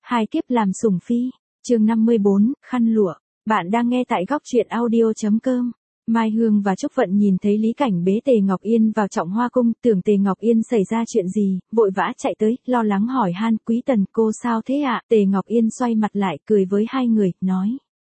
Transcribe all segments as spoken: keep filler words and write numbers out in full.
Hai kiếp làm sủng phi, chương năm mươi bốn, khăn lụa. Bạn đang nghe tại góc truyện audio.com. Mai Hương và Trúc Vận nhìn thấy Lý Cảnh bế Tề Ngọc Yên vào Trọng Hoa Cung, tưởng Tề Ngọc Yên xảy ra chuyện gì, vội vã chạy tới, lo lắng hỏi han, Quý Tần, cô sao thế ạ? Tề Ngọc Yên xoay mặt lại, cười với hai người, nói.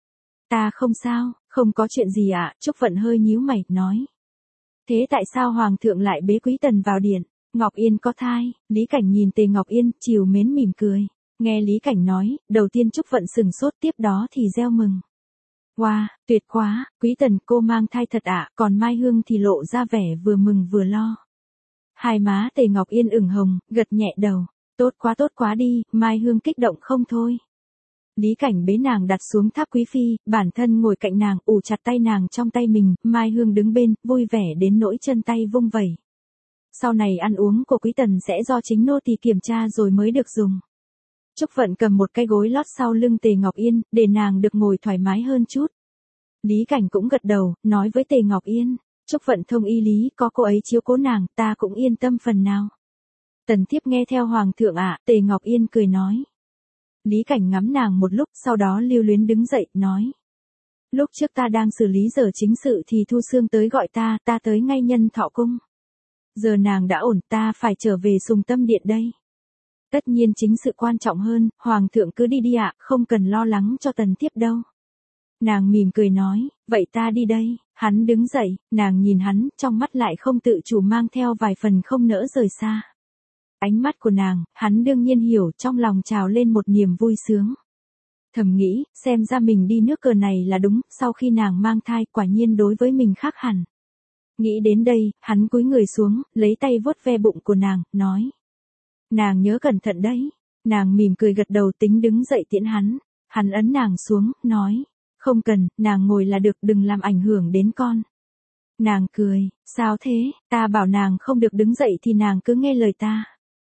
Ta không sao, không có chuyện gì ạ. Trúc Vận hơi nhíu mày, nói. Thế tại sao Hoàng thượng lại bế Quý Tần vào điện? Ngọc Yên có thai. Lý Cảnh nhìn Tề Ngọc Yên, trìu mến mỉm cười. Nghe Lý Cảnh nói, đầu tiên Trúc Vận sừng sốt, tiếp đó thì reo mừng. Wow, tuyệt quá, Quý Tần, cô mang thai thật ạ, còn Mai Hương thì lộ ra vẻ vừa mừng vừa lo. Hai má Tề Ngọc Yên ửng hồng, gật nhẹ đầu. Tốt quá tốt quá đi, Mai Hương kích động không thôi. Lý Cảnh bế nàng đặt xuống tháp quý phi, bản thân ngồi cạnh nàng, ủ chặt tay nàng trong tay mình, Mai Hương đứng bên, vui vẻ đến nỗi chân tay vung vẩy. Sau này ăn uống của Quý Tần sẽ do chính nô tỳ kiểm tra rồi mới được dùng. Trúc Vận cầm một cái gối lót sau lưng Tề Ngọc Yên, để nàng được ngồi thoải mái hơn chút. Lý Cảnh cũng gật đầu, nói với Tề Ngọc Yên, Trúc Vận thông y lý, có cô ấy chiếu cố nàng, ta cũng yên tâm phần nào. Tần thiếp nghe theo Hoàng thượng ạ, Tề Ngọc Yên cười nói. Lý Cảnh ngắm nàng một lúc, sau đó lưu luyến đứng dậy, nói. Lúc trước ta đang xử lý giờ chính sự thì Thu Sương tới gọi ta, ta tới ngay Nhân Thọ Cung. Giờ nàng đã ổn, ta phải trở về Sùng Tâm Điện đây. Tất nhiên chính sự quan trọng hơn, Hoàng thượng cứ đi đi ạ, không cần lo lắng cho tần thiếp đâu. Nàng mỉm cười nói, vậy ta đi đây. Hắn đứng dậy, nàng nhìn hắn, trong mắt lại không tự chủ mang theo vài phần không nỡ rời xa. Ánh mắt của nàng, hắn đương nhiên hiểu, trong lòng trào lên một niềm vui sướng. Thầm nghĩ, xem ra mình đi nước cờ này là đúng, sau khi nàng mang thai, quả nhiên đối với mình khác hẳn. Nghĩ đến đây, hắn cúi người xuống, lấy tay vuốt ve bụng của nàng, nói. Nàng nhớ cẩn thận đấy. Nàng mỉm cười gật đầu, tính đứng dậy tiễn hắn. Hắn ấn nàng xuống, nói. Không cần, nàng ngồi là được, đừng làm ảnh hưởng đến con. Nàng cười, sao thế, ta bảo nàng không được đứng dậy thì nàng cứ nghe lời ta.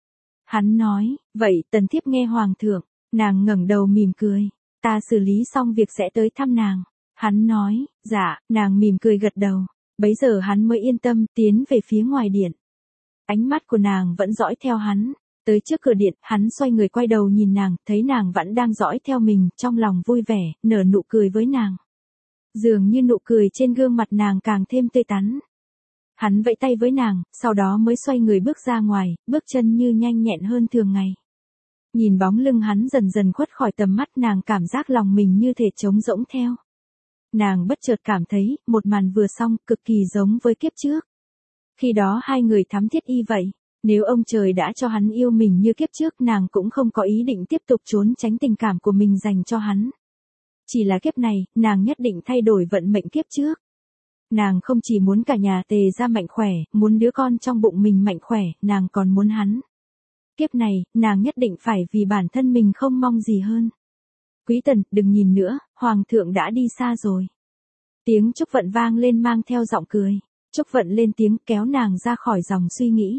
Hắn nói, vậy tần thiếp nghe Hoàng thượng. Nàng ngẩng đầu mỉm cười, ta xử lý xong việc sẽ tới thăm nàng. Hắn nói, dạ, nàng mỉm cười gật đầu. Bấy giờ hắn mới yên tâm, tiến về phía ngoài điện. Ánh mắt của nàng vẫn dõi theo hắn. Tới trước cửa điện, hắn xoay người quay đầu nhìn nàng, thấy nàng vẫn đang dõi theo mình, trong lòng vui vẻ, nở nụ cười với nàng. Dường như nụ cười trên gương mặt nàng càng thêm tươi tắn. Hắn vẫy tay với nàng, sau đó mới xoay người bước ra ngoài, bước chân như nhanh nhẹn hơn thường ngày. Nhìn bóng lưng hắn dần dần khuất khỏi tầm mắt, nàng cảm giác lòng mình như thể trống rỗng theo. Nàng bất chợt cảm thấy, một màn vừa xong, cực kỳ giống với kiếp trước. Khi đó hai người thắm thiết y vậy. Nếu ông trời đã cho hắn yêu mình như kiếp trước, nàng cũng không có ý định tiếp tục trốn tránh tình cảm của mình dành cho hắn. Chỉ là kiếp này, nàng nhất định thay đổi vận mệnh kiếp trước. Nàng không chỉ muốn cả nhà Tề gia mạnh khỏe, muốn đứa con trong bụng mình mạnh khỏe, nàng còn muốn hắn. Kiếp này, nàng nhất định phải vì bản thân mình không mong gì hơn. Quý Tần, đừng nhìn nữa, Hoàng thượng đã đi xa rồi. Tiếng Trúc Vận vang lên mang theo giọng cười. Trúc Vận lên tiếng kéo nàng ra khỏi dòng suy nghĩ.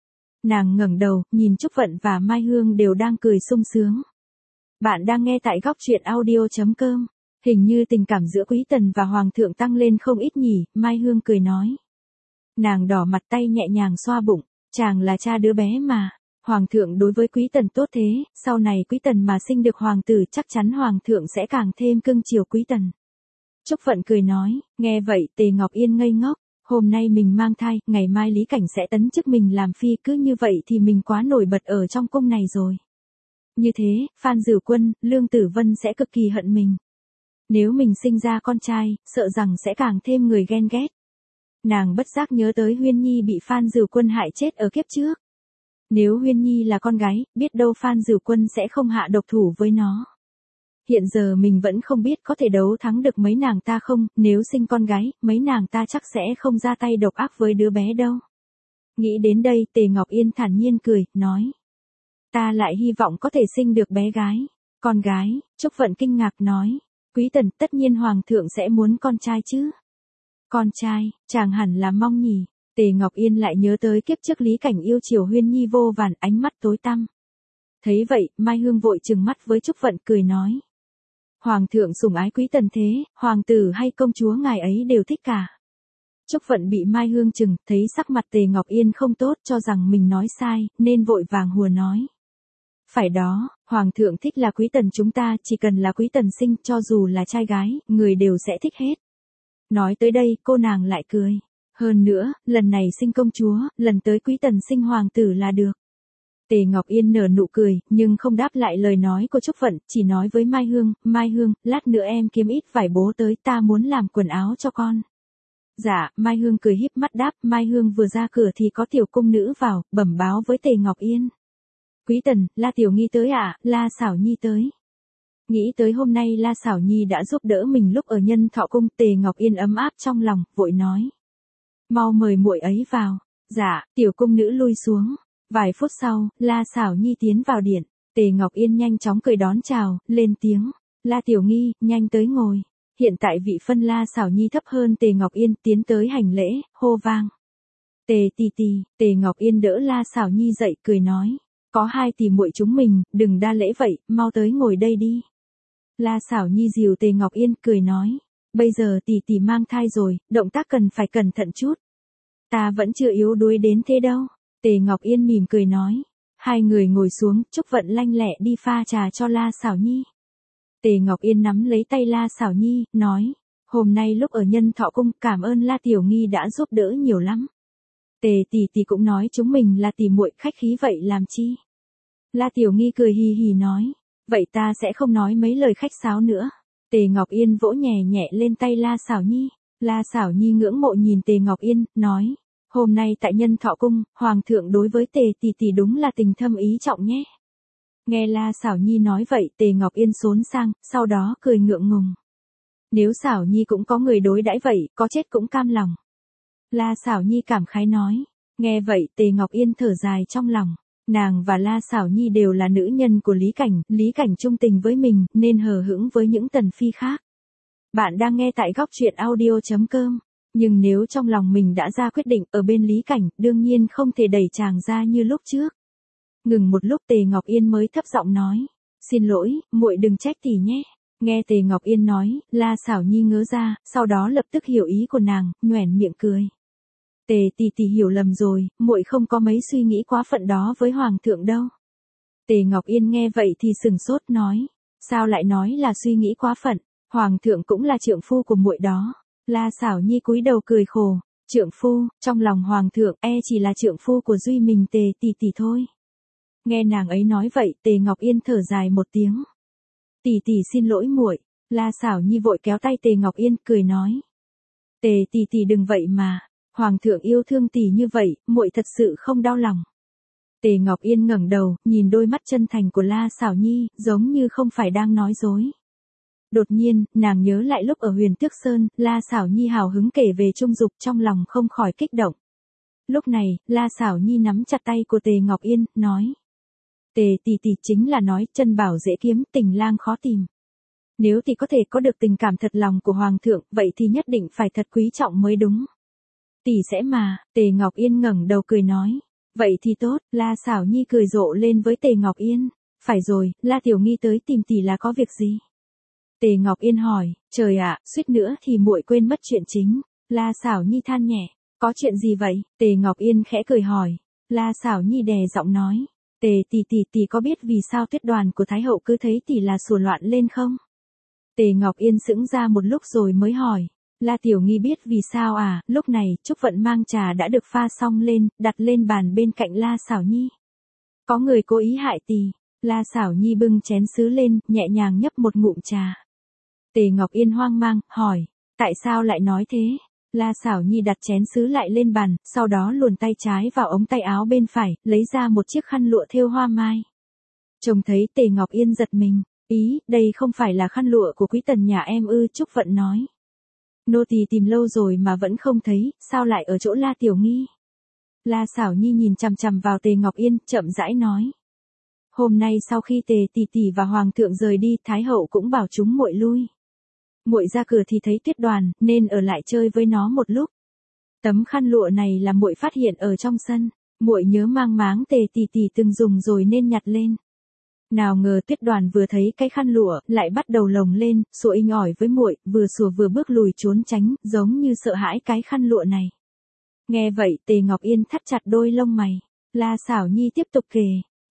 Nàng ngẩng đầu, nhìn Trúc Vận và Mai Hương đều đang cười sung sướng. Bạn đang nghe tại góc truyện audio.com. Hình như tình cảm giữa Quý Tần và Hoàng thượng tăng lên không ít nhỉ, Mai Hương cười nói. Nàng đỏ mặt tay nhẹ nhàng xoa bụng, chàng là cha đứa bé mà. Hoàng thượng đối với Quý Tần tốt thế, sau này Quý Tần mà sinh được hoàng tử chắc chắn Hoàng thượng sẽ càng thêm cưng chiều Quý Tần. Trúc Vận cười nói, nghe vậy Tề Ngọc Yên ngây ngốc. Hôm nay mình mang thai, ngày mai Lý Cảnh sẽ tấn chức mình làm phi, cứ như vậy thì mình quá nổi bật ở trong cung này rồi. Như thế, Phan Dửu Quân, Lương Tử Vân sẽ cực kỳ hận mình. Nếu mình sinh ra con trai, sợ rằng sẽ càng thêm người ghen ghét. Nàng bất giác nhớ tới Huyên Nhi bị Phan Dửu Quân hại chết ở kiếp trước. Nếu Huyên Nhi là con gái, biết đâu Phan Dửu Quân sẽ không hạ độc thủ với nó. Hiện giờ mình vẫn không biết có thể đấu thắng được mấy nàng ta không, nếu sinh con gái, mấy nàng ta chắc sẽ không ra tay độc ác với đứa bé đâu. Nghĩ đến đây, Tề Ngọc Yên thản nhiên cười, nói. Ta lại hy vọng có thể sinh được bé gái. Con gái, Trúc Vận kinh ngạc nói. Quý Tần, tất nhiên Hoàng thượng sẽ muốn con trai chứ. Con trai, chàng hẳn là mong nhỉ. Tề Ngọc Yên lại nhớ tới kiếp trước Lý Cảnh yêu chiều Huyên Nhi vô vàn, ánh mắt tối tăm. Thấy vậy, Mai Hương vội trừng mắt với Trúc Vận cười nói. Hoàng thượng sủng ái Quý Tần thế, hoàng tử hay công chúa ngài ấy đều thích cả. Trúc Vận bị Mai Hương chừng, thấy sắc mặt Tề Ngọc Yên không tốt, cho rằng mình nói sai, nên vội vàng hùa nói. Phải đó, Hoàng thượng thích là quý tần chúng ta, chỉ cần là quý tần sinh, cho dù là trai gái, người đều sẽ thích hết. Nói tới đây, cô nàng lại cười. Hơn nữa, lần này sinh công chúa, lần tới quý tần sinh hoàng tử là được. Tề Ngọc Yên nở nụ cười, nhưng không đáp lại lời nói của Trúc Vận, chỉ nói với Mai Hương, Mai Hương, lát nữa em kiếm ít vải bố tới, ta muốn làm quần áo cho con. Dạ, Mai Hương cười híp mắt đáp, Mai Hương vừa ra cửa thì có tiểu cung nữ vào, bẩm báo với Tề Ngọc Yên. Quý tần, La Tiểu Nghi tới ạ, à? La Xảo Nhi tới. Nghĩ tới hôm nay La Xảo Nhi đã giúp đỡ mình lúc ở Nhân Thọ Cung, Tề Ngọc Yên ấm áp trong lòng, vội nói. Mau mời muội ấy vào. Dạ, tiểu cung nữ lui xuống. Vài phút sau, La Xảo Nhi tiến vào điện. Tề Ngọc Yên nhanh chóng cười đón chào, lên tiếng. La Tiểu Nghi, nhanh tới ngồi. Hiện tại vị phân La Xảo Nhi thấp hơn Tề Ngọc Yên, tiến tới hành lễ, hô vang. Tề tỷ tỷ, Tề Ngọc Yên đỡ La Xảo Nhi dậy, cười nói. Có hai tỷ muội chúng mình, đừng đa lễ vậy, mau tới ngồi đây đi. La Xảo Nhi dìu Tề Ngọc Yên, cười nói. Bây giờ tỷ tỷ mang thai rồi, động tác cần phải cẩn thận chút. Ta vẫn chưa yếu đuối đến thế đâu. Tề Ngọc Yên mỉm cười nói. Hai người ngồi xuống, Trúc Vận lanh lẹ đi pha trà cho La Xảo Nhi. Tề Ngọc Yên nắm lấy tay La Xảo Nhi, nói. Hôm nay lúc ở Nhân Thọ Cung, cảm ơn La Tiểu Nghi đã giúp đỡ nhiều lắm. Tề tỷ tỷ cũng nói chúng mình là tỷ muội, khách khí vậy làm chi. La Tiểu Nghi cười hì hì nói. Vậy ta sẽ không nói mấy lời khách sáo nữa. Tề Ngọc Yên vỗ nhẹ nhẹ lên tay La Xảo Nhi. La Xảo Nhi ngưỡng mộ nhìn Tề Ngọc Yên, nói. Hôm nay tại Nhân Thọ Cung, Hoàng thượng đối với Tề tỷ tỷ đúng là tình thâm ý trọng nhé. Nghe La Xảo Nhi nói vậy, Tề Ngọc Yên xốn sang, sau đó cười ngượng ngùng. Nếu Xảo Nhi cũng có người đối đãi vậy, có chết cũng cam lòng. La Xảo Nhi cảm khái nói. Nghe vậy, Tề Ngọc Yên thở dài trong lòng. Nàng và La Xảo Nhi đều là nữ nhân của Lý Cảnh, Lý Cảnh trung tình với mình, nên hờ hững với những tần phi khác. Bạn đang nghe tại góc truyện audio chấm com. Nhưng nếu trong lòng mình đã ra quyết định ở bên Lý Cảnh, đương nhiên không thể đẩy chàng ra như lúc trước. Ngừng một lúc Tề Ngọc Yên mới thấp giọng nói. Xin lỗi, muội đừng trách tỷ nhé. Nghe Tề Ngọc Yên nói, La Xảo Nhi ngớ ra, sau đó lập tức hiểu ý của nàng, nhoẻn miệng cười. Tề tỷ tỷ hiểu lầm rồi, muội không có mấy suy nghĩ quá phận đó với Hoàng thượng đâu. Tề Ngọc Yên nghe vậy thì sừng sốt nói. Sao lại nói là suy nghĩ quá phận, Hoàng thượng cũng là trượng phu của muội đó. La Xảo Nhi cúi đầu cười khổ. Trượng phu, trong lòng Hoàng thượng e chỉ là trượng phu của duy mình Tề tỷ tỷ thôi. Nghe nàng ấy nói vậy, Tề Ngọc Yên thở dài một tiếng. Tỷ tỷ xin lỗi muội. La Xảo Nhi vội kéo tay Tề Ngọc Yên, cười nói. Tề tỷ tỷ đừng vậy mà, Hoàng thượng yêu thương tỷ như vậy, muội thật sự không đau lòng. Tề Ngọc Yên ngẩng đầu, nhìn đôi mắt chân thành của La Xảo Nhi, giống như không phải đang nói dối. Đột nhiên, nàng nhớ lại lúc ở Huyền Tước Sơn, La Xảo Nhi hào hứng kể về Trung Dục, trong lòng không khỏi kích động. Lúc này, La Xảo Nhi nắm chặt tay của Tề Ngọc Yên, nói. Tề tỷ tỷ chính là nói, chân bảo dễ kiếm, tình lang khó tìm. Nếu tỷ có thể có được tình cảm thật lòng của Hoàng thượng, vậy thì nhất định phải thật quý trọng mới đúng. Tỷ sẽ mà. Tề Ngọc Yên ngẩng đầu cười nói. Vậy thì tốt. La Xảo Nhi cười rộ lên với Tề Ngọc Yên. Phải rồi, La Tiểu Nghi tới tìm tỷ là có việc gì? Tề Ngọc Yên hỏi. Trời ạ, suýt nữa thì muội quên mất chuyện chính. La Xảo Nhi than nhẹ. Có chuyện gì vậy? Tề Ngọc Yên khẽ cười hỏi. La Xảo Nhi đè giọng nói. Tề tỷ tỷ tỷ có biết vì sao Tuyết Đoàn của Thái hậu cứ thấy tỷ là sủa loạn lên không? Tề Ngọc Yên sững ra một lúc rồi mới hỏi. La Tiểu Nghi biết vì sao à? Lúc này, Trúc Vận mang trà đã được pha xong lên, đặt lên bàn bên cạnh La Xảo Nhi. Có người cố ý hại tỷ. La Xảo Nhi bưng chén sứ lên, nhẹ nhàng nhấp một ngụm trà. Tề Ngọc Yên hoang mang, hỏi. Tại sao lại nói thế? La Xảo Nhi đặt chén sứ lại lên bàn, sau đó luồn tay trái vào ống tay áo bên phải, lấy ra một chiếc khăn lụa thêu hoa mai. Trông thấy Tề Ngọc Yên giật mình. Ý, đây không phải là khăn lụa của quý tần nhà em ư? Trúc Vận nói. Nô tỳ tìm lâu rồi mà vẫn không thấy, sao lại ở chỗ La Tiểu Nghi? La Xảo Nhi nhìn chằm chằm vào Tề Ngọc Yên, chậm rãi nói. Hôm nay sau khi Tề tỷ tỷ và Hoàng thượng rời đi, Thái hậu cũng bảo chúng muội lui. Muội ra cửa thì thấy Tuyết Đoàn, nên ở lại chơi với nó một lúc. Tấm khăn lụa này là muội phát hiện ở trong sân, muội nhớ mang máng Tề tỷ tỷ từng dùng rồi nên nhặt lên. Nào ngờ Tuyết Đoàn vừa thấy cái khăn lụa, lại bắt đầu lồng lên, sủa inh ỏi với muội, vừa sủa vừa bước lùi trốn tránh, giống như sợ hãi cái khăn lụa này. Nghe vậy, Tề Ngọc Yên thắt chặt đôi lông mày. La Xảo Nhi tiếp tục kể.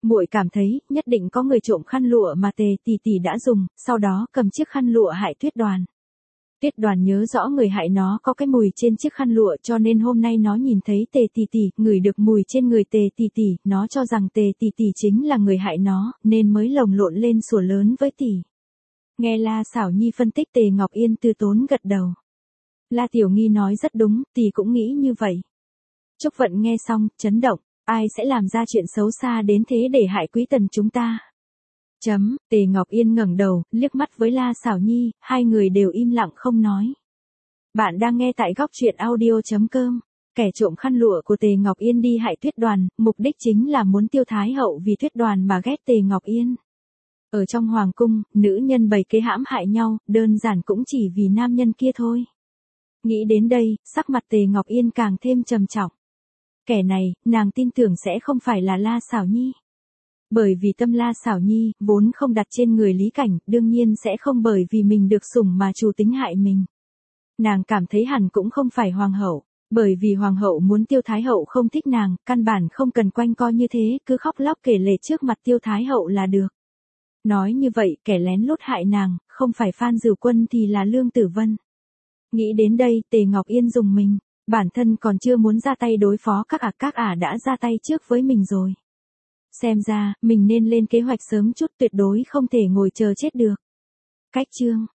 Muội cảm thấy, nhất định có người trộm khăn lụa mà Tề tỷ tỷ đã dùng, sau đó cầm chiếc khăn lụa hại Tuyết Đoàn. Tuyết Đoàn nhớ rõ người hại nó có cái mùi trên chiếc khăn lụa, cho nên hôm nay nó nhìn thấy Tề tỷ tỷ, ngửi được mùi trên người Tề tỷ tỷ, nó cho rằng Tề tỷ tỷ chính là người hại nó, nên mới lồng lộn lên sủa lớn với tỷ. Nghe La Xảo Nhi phân tích, Tề Ngọc Yên từ tốn gật đầu. La Tiểu Nghi nói rất đúng, tỷ cũng nghĩ như vậy. Trúc Vận nghe xong, chấn động, ai sẽ làm ra chuyện xấu xa đến thế để hại Quý Tần chúng ta? Chấm, Tề Ngọc Yên ngẩng đầu, liếc mắt với La Xảo Nhi, hai người đều im lặng không nói. Bạn đang nghe tại góc truyện audio chấm com. Kẻ trộm khăn lụa của Tề Ngọc Yên đi hại Tuyết Đoàn, mục đích chính là muốn tiêu Thái hậu vì Tuyết Đoàn mà ghét Tề Ngọc Yên. Ở trong hoàng cung, nữ nhân bày kế hãm hại nhau, đơn giản cũng chỉ vì nam nhân kia thôi. Nghĩ đến đây, sắc mặt Tề Ngọc Yên càng thêm trầm trọng. Kẻ này, nàng tin tưởng sẽ không phải là La Xảo Nhi. Bởi vì tâm La Xảo Nhi, vốn không đặt trên người Lý Cảnh, đương nhiên sẽ không bởi vì mình được sủng mà chủ tính hại mình. Nàng cảm thấy hẳn cũng không phải hoàng hậu, bởi vì hoàng hậu muốn Tiêu Thái hậu không thích nàng, căn bản không cần quanh co như thế, cứ khóc lóc kể lể trước mặt Tiêu Thái hậu là được. Nói như vậy, kẻ lén lút hại nàng, không phải Phan Dửu Quân thì là Lương Tử Vân. Nghĩ đến đây, Tề Ngọc Yên dùng mình, bản thân còn chưa muốn ra tay đối phó các ả, các ả đã ra tay trước với mình rồi. Xem ra, mình nên lên kế hoạch sớm chút, tuyệt đối không thể ngồi chờ chết được. Cách chương